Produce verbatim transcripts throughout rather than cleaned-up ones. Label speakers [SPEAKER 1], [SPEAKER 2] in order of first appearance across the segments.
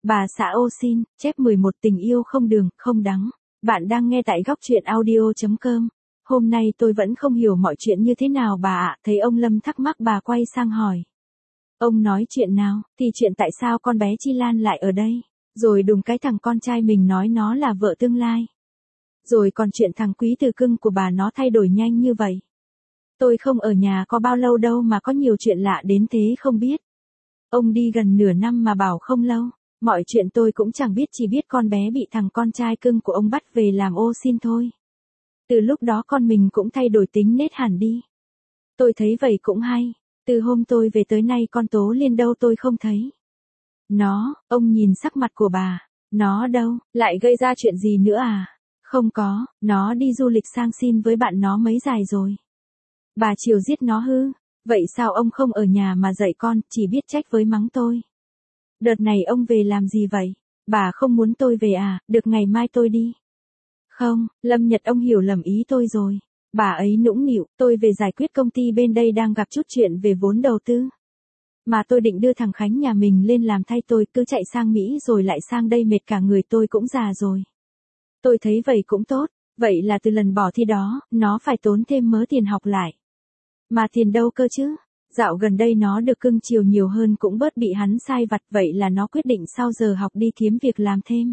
[SPEAKER 1] Bà xã ô xin, chép mười một tình yêu không đường, không đắng. Bạn đang nghe tại góc truyện audio.com. Hôm nay tôi vẫn không hiểu mọi chuyện như thế nào bà ạ. Thấy ông Lâm thắc mắc bà quay sang hỏi. Ông nói chuyện nào, thì chuyện tại sao con bé Chi Lan lại ở đây. Rồi đùng cái thằng con trai mình nói nó là vợ tương lai. Rồi còn chuyện thằng Quý Từ Cưng của bà nó thay đổi nhanh như vậy. Tôi không ở nhà có bao lâu đâu mà có nhiều chuyện lạ đến thế không biết. Ông đi gần nửa năm mà bảo không lâu. Mọi chuyện tôi cũng chẳng biết, chỉ biết con bé bị thằng con trai cưng của ông bắt về làm ô xin thôi. Từ lúc đó con mình cũng thay đổi tính nết hẳn đi. Tôi thấy vậy cũng hay. Từ hôm tôi về tới nay con Tố Liên đâu tôi không thấy. Nó, ông nhìn sắc mặt của bà. Nó đâu, lại gây ra chuyện gì nữa à? Không có, nó đi du lịch sang xin với bạn nó mấy dài rồi. Bà chiều giết nó hư. Vậy sao ông không ở nhà mà dạy con, chỉ biết trách với mắng tôi. Đợt này ông về làm gì vậy? Bà không muốn tôi về à, được ngày mai tôi đi. Không, Lâm Nhật ông hiểu lầm ý tôi rồi. Bà ấy nũng nịu, tôi về giải quyết công ty bên đây đang gặp chút chuyện về vốn đầu tư. Mà tôi định đưa thằng Khánh nhà mình lên làm thay tôi, cứ chạy sang Mỹ rồi lại sang đây mệt cả người, tôi cũng già rồi. Tôi thấy vậy cũng tốt, vậy là từ lần bỏ thi đó, nó phải tốn thêm mớ tiền học lại. Mà tiền đâu cơ chứ? Dạo gần đây nó được cưng chiều nhiều hơn cũng bớt bị hắn sai vặt, vậy là nó quyết định sau giờ học đi kiếm việc làm thêm.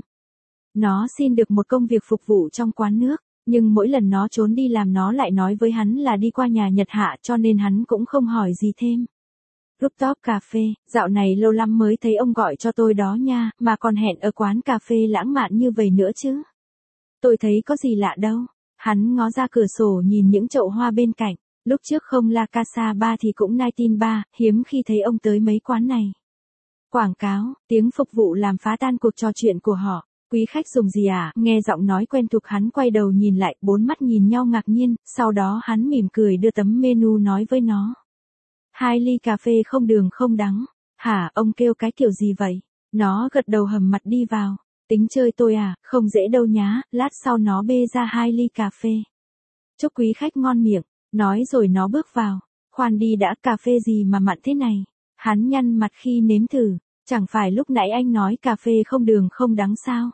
[SPEAKER 1] Nó xin được một công việc phục vụ trong quán nước, nhưng mỗi lần nó trốn đi làm nó lại nói với hắn là đi qua nhà Nhật Hạ, cho nên hắn cũng không hỏi gì thêm. Rooftop cà phê, dạo này lâu lắm mới thấy ông gọi cho tôi đó nha, mà còn hẹn ở quán cà phê lãng mạn như vậy nữa chứ. Tôi thấy có gì lạ đâu. Hắn ngó ra cửa sổ nhìn những chậu hoa bên cạnh. Lúc trước không La Casa Bar thì cũng nineteen Bar, hiếm khi thấy ông tới mấy quán này. Quảng cáo, tiếng phục vụ làm phá tan cuộc trò chuyện của họ. Quý khách dùng gì à? Nghe giọng nói quen thuộc hắn quay đầu nhìn lại, bốn mắt nhìn nhau ngạc nhiên, sau đó hắn mỉm cười đưa tấm menu nói với nó. Hai ly cà phê không đường không đắng. Hả, ông kêu cái kiểu gì vậy? Nó gật đầu hầm mặt đi vào. Tính chơi tôi à, không dễ đâu nhá, lát sau nó bê ra hai ly cà phê. Chúc quý khách ngon miệng. Nói rồi nó bước vào. Khoan đi đã, cà phê gì mà mặn thế này? Hắn nhăn mặt khi nếm thử. Chẳng phải lúc nãy anh nói cà phê không đường không đắng sao?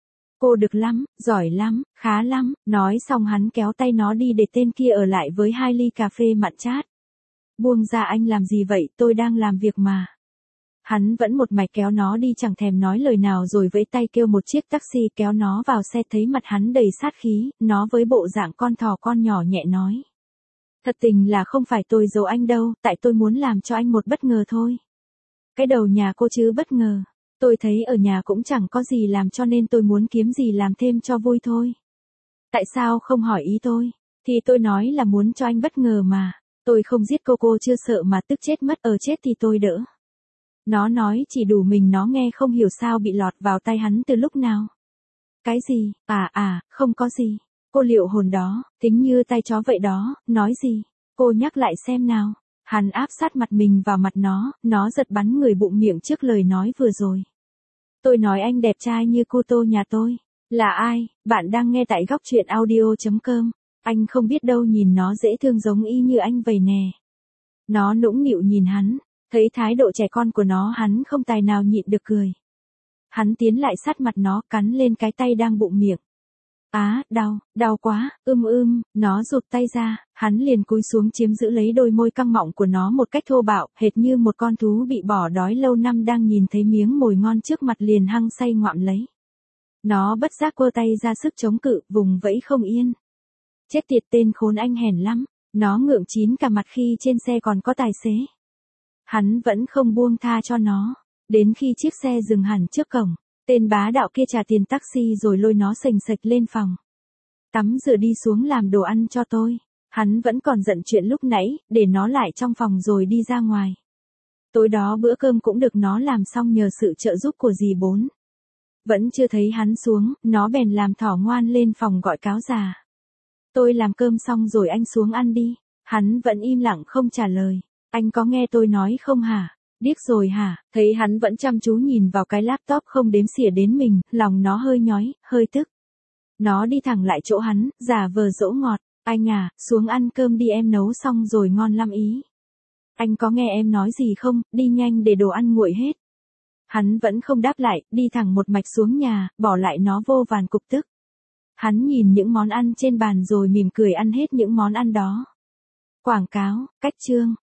[SPEAKER 1] Cô được lắm, giỏi lắm, khá lắm. Nói xong hắn kéo tay nó đi để tên kia ở lại với hai ly cà phê mặn chát. Buông ra, anh làm gì vậy, tôi đang làm việc mà. Hắn vẫn một mạch kéo nó đi chẳng thèm nói lời nào, rồi vẫy tay kêu một chiếc taxi kéo nó vào xe. Thấy mặt hắn đầy sát khí, nó với bộ dạng con thỏ con nhỏ nhẹ nói. Thật tình là không phải tôi giấu anh đâu, tại tôi muốn làm cho anh một bất ngờ thôi. Cái đầu nhà cô chứ bất ngờ. Tôi thấy ở nhà cũng chẳng có gì làm cho nên tôi muốn kiếm gì làm thêm cho vui thôi. Tại sao không hỏi ý tôi? Thì tôi nói là muốn cho anh bất ngờ mà. Tôi không giết cô, cô chưa sợ mà tức chết mất, ở chết thì tôi đỡ. Nó nói chỉ đủ mình nó nghe, không hiểu sao bị lọt vào tay hắn từ lúc nào. Cái gì? À à, không có gì. Cô liệu hồn đó, tính như tay chó vậy đó, nói gì? Cô nhắc lại xem nào. Hắn áp sát mặt mình vào mặt nó, nó giật bắn người bụng miệng trước lời nói vừa rồi. Tôi nói anh đẹp trai như cô Tô nhà tôi. Là ai? Bạn đang nghe tại góc truyện audio.com. Anh không biết đâu, nhìn nó dễ thương giống y như anh vậy nè. Nó nũng nịu nhìn hắn, thấy thái độ trẻ con của nó hắn không tài nào nhịn được cười. Hắn tiến lại sát mặt nó, cắn lên cái tay đang bụng miệng. Á, đau, đau quá, ưm ưm, nó rụt tay ra, hắn liền cúi xuống chiếm giữ lấy đôi môi căng mọng của nó một cách thô bạo, hệt như một con thú bị bỏ đói lâu năm đang nhìn thấy miếng mồi ngon trước mặt liền hăng say ngoạm lấy. Nó bất giác quơ tay ra sức chống cự, vùng vẫy không yên. Chết tiệt, tên khốn anh hèn lắm, nó ngượng chín cả mặt khi trên xe còn có tài xế. Hắn vẫn không buông tha cho nó, đến khi chiếc xe dừng hẳn trước cổng. Tên bá đạo kia trả tiền taxi rồi lôi nó sềnh sệch lên phòng. Tắm rửa đi xuống làm đồ ăn cho tôi. Hắn vẫn còn giận chuyện lúc nãy, để nó lại trong phòng rồi đi ra ngoài. Tối đó bữa cơm cũng được nó làm xong nhờ sự trợ giúp của dì Bốn. Vẫn chưa thấy hắn xuống, nó bèn làm thỏ ngoan lên phòng gọi cáo già. Tôi làm cơm xong rồi anh xuống ăn đi. Hắn vẫn im lặng không trả lời. Anh có nghe tôi nói không hả? Điếc rồi hả? Thấy hắn vẫn chăm chú nhìn vào cái laptop không đếm xỉa đến mình, lòng nó hơi nhói, hơi tức. Nó đi thẳng lại chỗ hắn, giả vờ dỗ ngọt. Anh à, xuống ăn cơm đi, em nấu xong rồi ngon lắm ý. Anh có nghe em nói gì không, đi nhanh để đồ ăn nguội hết. Hắn vẫn không đáp lại, đi thẳng một mạch xuống nhà, bỏ lại nó vô vàn cục tức. Hắn nhìn những món ăn trên bàn rồi mỉm cười ăn hết những món ăn đó. Quảng cáo, cách chương.